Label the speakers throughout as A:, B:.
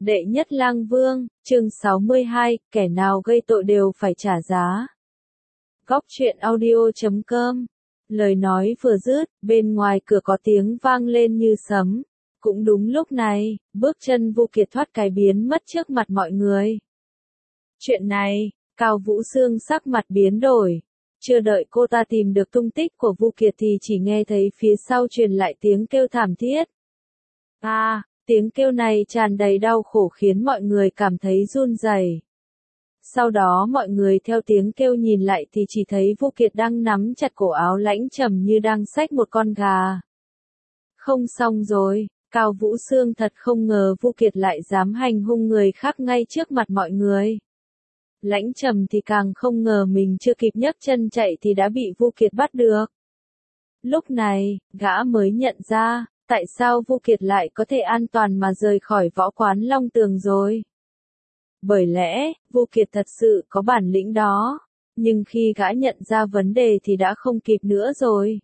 A: Đệ nhất lang vương, chương 62, kẻ nào gây tội đều phải trả giá. Góc truyện audio.com. Lời nói vừa dứt, bên ngoài cửa có tiếng vang lên như sấm. Cũng đúng lúc này, bước chân Vu Kiệt thoát cái biến mất trước mặt mọi người. Chuyện này, Cao Vũ Sương sắc mặt biến đổi. Chưa đợi cô ta tìm được tung tích của Vu Kiệt thì chỉ nghe thấy phía sau truyền lại tiếng kêu thảm thiết. Tiếng kêu này tràn đầy đau khổ khiến mọi người cảm thấy run rẩy. Sau đó mọi người theo tiếng kêu nhìn lại thì chỉ thấy Vu Kiệt đang nắm chặt cổ áo Lãnh Trầm như đang xách một con gà. Không xong rồi, Cao Vũ Sương thật không ngờ Vu Kiệt lại dám hành hung người khác ngay trước mặt mọi người. Lãnh Trầm thì càng không ngờ mình chưa kịp nhấc chân chạy thì đã bị Vu Kiệt bắt được. Lúc này, gã mới nhận ra, tại sao Vu Kiệt lại có thể an toàn mà rời khỏi võ quán Long Tường rồi. Bởi lẽ, Vu Kiệt thật sự có bản lĩnh đó, nhưng khi gã nhận ra vấn đề thì đã không kịp nữa rồi.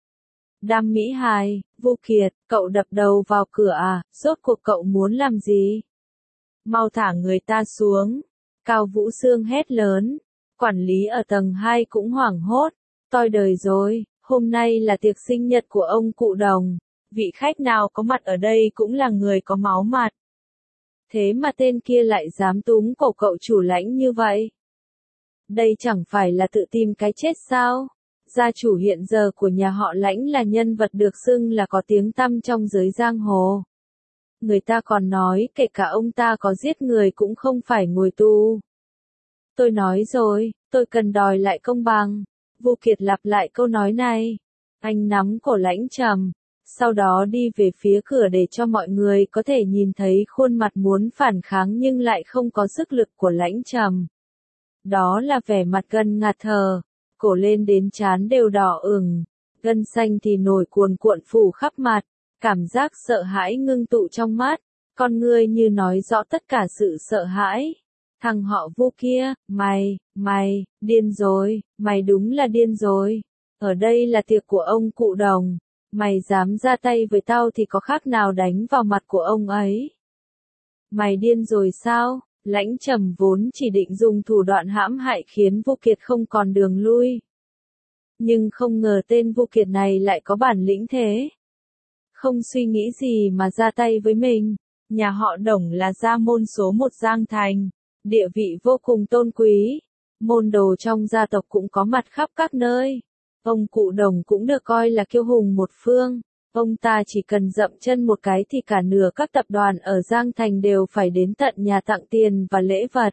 A: Đam Mỹ Hài, Vu Kiệt, cậu đập đầu vào cửa à, rốt cuộc cậu muốn làm gì? Mau thả người ta xuống. Cao Vũ Sương hét lớn. Quản lý ở tầng 2 cũng hoảng hốt. Toi đời rồi, hôm nay là tiệc sinh nhật của ông cụ Đồng. Vị khách nào có mặt ở đây cũng là người có máu mặt. Thế mà tên kia lại dám túm cổ cậu chủ Lãnh như vậy. Đây chẳng phải là tự tìm cái chết sao? Gia chủ hiện giờ của nhà họ Lãnh là nhân vật được xưng là có tiếng tăm trong giới giang hồ. Người ta còn nói kể cả ông ta có giết người cũng không phải ngồi tù. Tôi nói rồi, tôi cần đòi lại công bằng. Vu Kiệt lặp lại câu nói này. Anh nắm cổ Lãnh Trầm, sau đó đi về phía cửa để cho mọi người có thể nhìn thấy khuôn mặt muốn phản kháng nhưng lại không có sức lực của Lãnh Trầm. Đó là vẻ mặt gần ngạt thở, cổ lên đến trán đều đỏ ửng, gân xanh thì nổi cuồn cuộn phủ khắp mặt, cảm giác sợ hãi ngưng tụ trong mắt, con ngươi như nói rõ tất cả sự sợ hãi. Thằng họ Vu kia, mày, điên rồi, mày đúng là điên rồi. Ở đây là tiệc của ông cụ Đồng. Mày dám ra tay với tao thì có khác nào đánh vào mặt của ông ấy. Mày điên rồi sao? Lãnh Trầm vốn chỉ định dùng thủ đoạn hãm hại khiến Vu Kiệt không còn đường lui. Nhưng không ngờ tên Vu Kiệt này lại có bản lĩnh thế. Không suy nghĩ gì mà ra tay với mình. Nhà họ Đồng là gia môn số 1 Giang Thành, địa vị vô cùng tôn quý. Môn đồ trong gia tộc cũng có mặt khắp các nơi. Ông cụ Đồng cũng được coi là kiêu hùng một phương, ông ta chỉ cần dậm chân một cái thì cả nửa các tập đoàn ở Giang Thành đều phải đến tận nhà tặng tiền và lễ vật.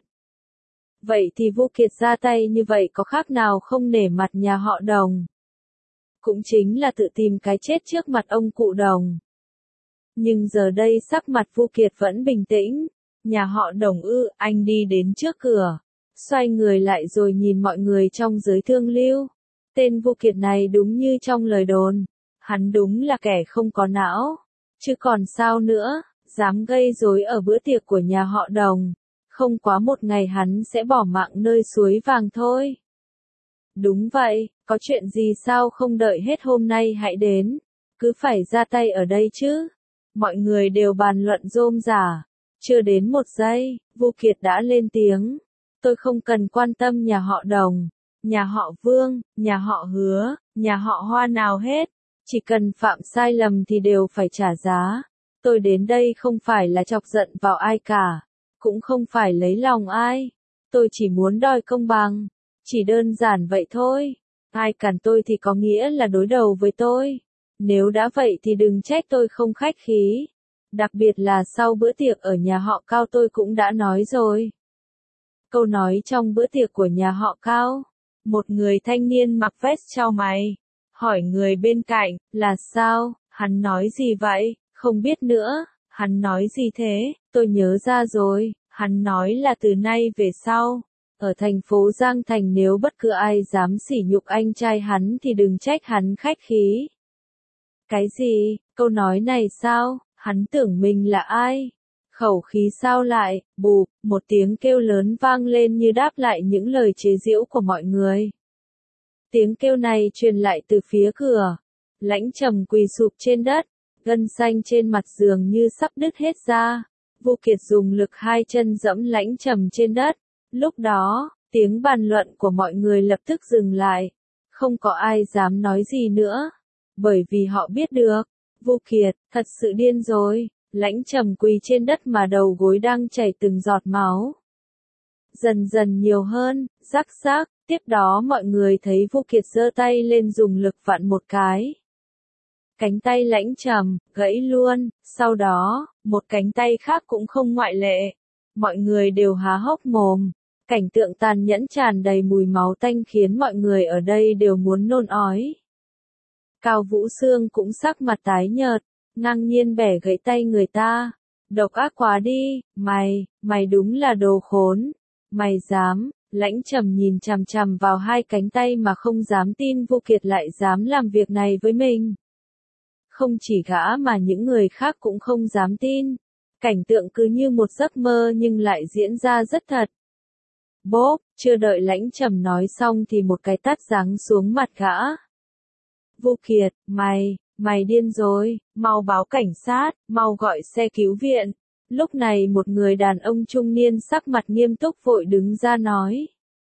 A: Vậy thì Vu Kiệt ra tay như vậy có khác nào không nể mặt nhà họ Đồng? Cũng chính là tự tìm cái chết trước mặt ông cụ Đồng. Nhưng giờ đây sắc mặt Vu Kiệt vẫn bình tĩnh. Nhà họ Đồng ư? Anh đi đến trước cửa, xoay người lại rồi nhìn mọi người trong giới thương lưu. Tên Vu Kiệt này đúng như trong lời đồn, hắn đúng là kẻ không có não, chứ còn sao nữa, dám gây rối ở bữa tiệc của nhà họ Đồng, không quá một ngày hắn sẽ bỏ mạng nơi suối vàng thôi. Đúng vậy, có chuyện gì sao không đợi hết hôm nay hãy đến, cứ phải ra tay ở đây chứ. Mọi người đều bàn luận rôm rả, chưa đến một giây, Vu Kiệt đã lên tiếng, tôi không cần quan tâm nhà họ Đồng, nhà họ Vương, nhà họ Hứa, nhà họ Hoa nào hết, chỉ cần phạm sai lầm thì đều phải trả giá. Tôi đến đây không phải là chọc giận vào ai cả, cũng không phải lấy lòng ai, tôi chỉ muốn đòi công bằng, chỉ đơn giản vậy thôi. Ai cản tôi thì có nghĩa là đối đầu với tôi, nếu đã vậy thì đừng trách tôi không khách khí, đặc biệt là sau bữa tiệc ở nhà họ Cao tôi cũng đã nói rồi. Câu nói trong bữa tiệc của nhà họ Cao. Một người thanh niên mặc vest chau mày, hỏi người bên cạnh, là sao, hắn nói gì vậy, không biết nữa, hắn nói gì thế, tôi nhớ ra rồi, hắn nói là từ nay về sau, ở thành phố Giang Thành nếu bất cứ ai dám sỉ nhục anh trai hắn thì đừng trách hắn khách khí. Cái gì, câu nói này sao, hắn tưởng mình là ai? Khẩu khí sao lại, bụp, một tiếng kêu lớn vang lên như đáp lại những lời chế giễu của mọi người. Tiếng kêu này truyền lại từ phía cửa. Lãnh Trầm quỳ sụp trên đất, gân xanh trên mặt giường như sắp đứt hết ra. Vu Kiệt dùng lực hai chân dẫm Lãnh Trầm trên đất. Lúc đó, tiếng bàn luận của mọi người lập tức dừng lại. Không có ai dám nói gì nữa. Bởi vì họ biết được, Vu Kiệt, thật sự điên rồi. Lãnh Trầm quỳ trên đất mà đầu gối đang chảy từng giọt máu. Dần dần nhiều hơn, rắc rắc, tiếp đó mọi người thấy Vu Kiệt giơ tay lên dùng lực vặn một cái. Cánh tay Lãnh Trầm, gãy luôn, sau đó, một cánh tay khác cũng không ngoại lệ. Mọi người đều há hốc mồm. Cảnh tượng tàn nhẫn tràn đầy mùi máu tanh khiến mọi người ở đây đều muốn nôn ói. Cao Vũ Xương cũng sắc mặt tái nhợt, ngang nhiên bẻ gãy tay người ta. Độc ác quá đi, mày đúng là đồ khốn. Mày dám, Lãnh Trầm nhìn chằm chằm vào hai cánh tay mà không dám tin Vu Kiệt lại dám làm việc này với mình. Không chỉ gã mà những người khác cũng không dám tin. Cảnh tượng cứ như một giấc mơ nhưng lại diễn ra rất thật. Bốp, chưa đợi Lãnh Trầm nói xong thì một cái tát giáng xuống mặt gã. Vu Kiệt, mày điên rồi, mau báo cảnh sát, mau gọi xe cứu viện. Lúc này một người đàn ông trung niên sắc mặt nghiêm túc vội đứng ra nói.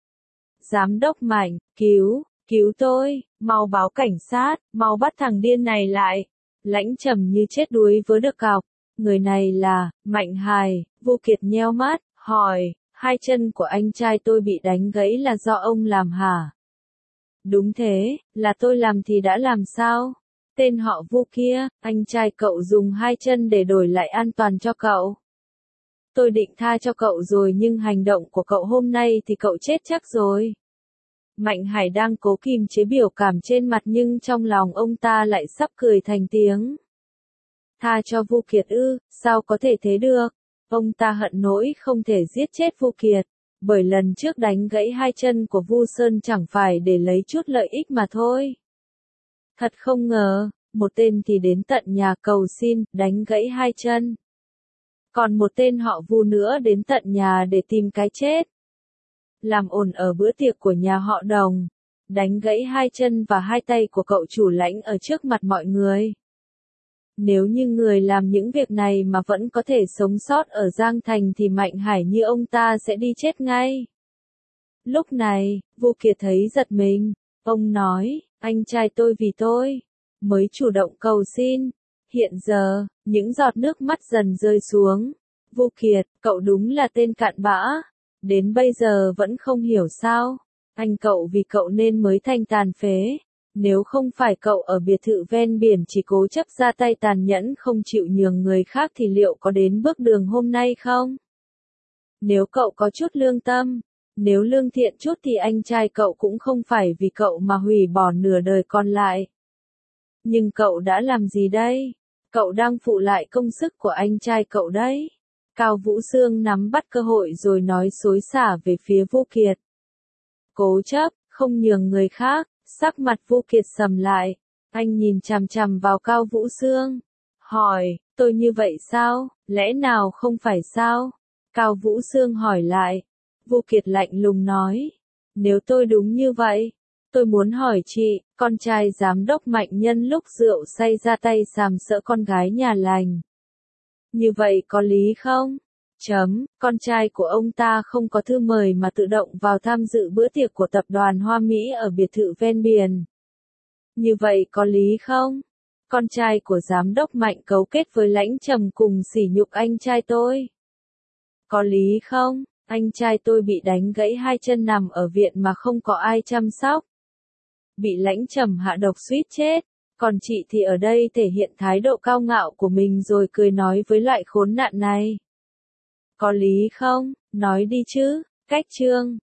A: Giám đốc Mạnh, cứu tôi, mau báo cảnh sát, mau bắt thằng điên này lại. Lãnh Trầm như chết đuối với được cọc. Người này là, Mạnh Hải. Vu Kiệt nheo mắt, hỏi, hai chân của anh trai tôi bị đánh gãy là do ông làm hả? Đúng thế, là tôi làm thì đã làm sao? Tên họ Vu kia, anh trai cậu dùng hai chân để đổi lại an toàn cho cậu. Tôi định tha cho cậu rồi nhưng hành động của cậu hôm nay thì cậu chết chắc rồi. Mạnh Hải đang cố kìm chế biểu cảm trên mặt nhưng trong lòng ông ta lại sắp cười thành tiếng. Tha cho Vu Kiệt ư, sao có thể thế được? Ông ta hận nỗi không thể giết chết Vu Kiệt, bởi lần trước đánh gãy hai chân của Vu Sơn chẳng phải để lấy chút lợi ích mà thôi. Thật không ngờ, một tên thì đến tận nhà cầu xin, đánh gãy hai chân. Còn một tên họ Vu nữa đến tận nhà để tìm cái chết. Làm ồn ở bữa tiệc của nhà họ Đồng, đánh gãy hai chân và hai tay của cậu chủ Lãnh ở trước mặt mọi người. Nếu như người làm những việc này mà vẫn có thể sống sót ở Giang Thành thì Mạnh Hải như ông ta sẽ đi chết ngay. Lúc này, Vu Kiệt thấy giật mình. Ông nói, anh trai tôi vì tôi mới chủ động cầu xin. Hiện giờ, những giọt nước mắt dần rơi xuống. Vu Kiệt, cậu đúng là tên cặn bã. Đến bây giờ vẫn không hiểu sao. Anh cậu vì cậu nên mới thành tàn phế. Nếu không phải cậu ở biệt thự ven biển chỉ cố chấp ra tay tàn nhẫn không chịu nhường người khác thì liệu có đến bước đường hôm nay không? Nếu cậu có chút lương tâm, nếu lương thiện chút thì anh trai cậu cũng không phải vì cậu mà hủy bỏ nửa đời còn lại. Nhưng cậu đã làm gì đây? Cậu đang phụ lại công sức của anh trai cậu đấy. Cao Vũ Xương nắm bắt cơ hội rồi nói xối xả về phía Vu Kiệt. Cố chấp, không nhường người khác. Sắc mặt Vu Kiệt sầm lại, anh nhìn chằm chằm vào Cao Vũ Xương, hỏi, tôi như vậy sao, lẽ nào không phải sao? Cao Vũ Xương hỏi lại, Vu Kiệt lạnh lùng nói, nếu tôi đúng như vậy, tôi muốn hỏi chị, con trai giám đốc Mạnh nhân lúc rượu say ra tay sàm sỡ con gái nhà lành. Như vậy có lý không? Con trai của ông ta không có thư mời mà tự động vào tham dự bữa tiệc của tập đoàn Hoa Mỹ ở biệt thự ven biển. Như vậy có lý không? Con trai của giám đốc Mạnh cấu kết với Lãnh Trầm cùng sỉ nhục anh trai tôi. Có lý không? Anh trai tôi bị đánh gãy hai chân nằm ở viện mà không có ai chăm sóc. Bị Lãnh Trầm hạ độc suýt chết. Còn chị thì ở đây thể hiện thái độ cao ngạo của mình rồi cười nói với loại khốn nạn này. Có lý không? Nói đi chứ. Cách chương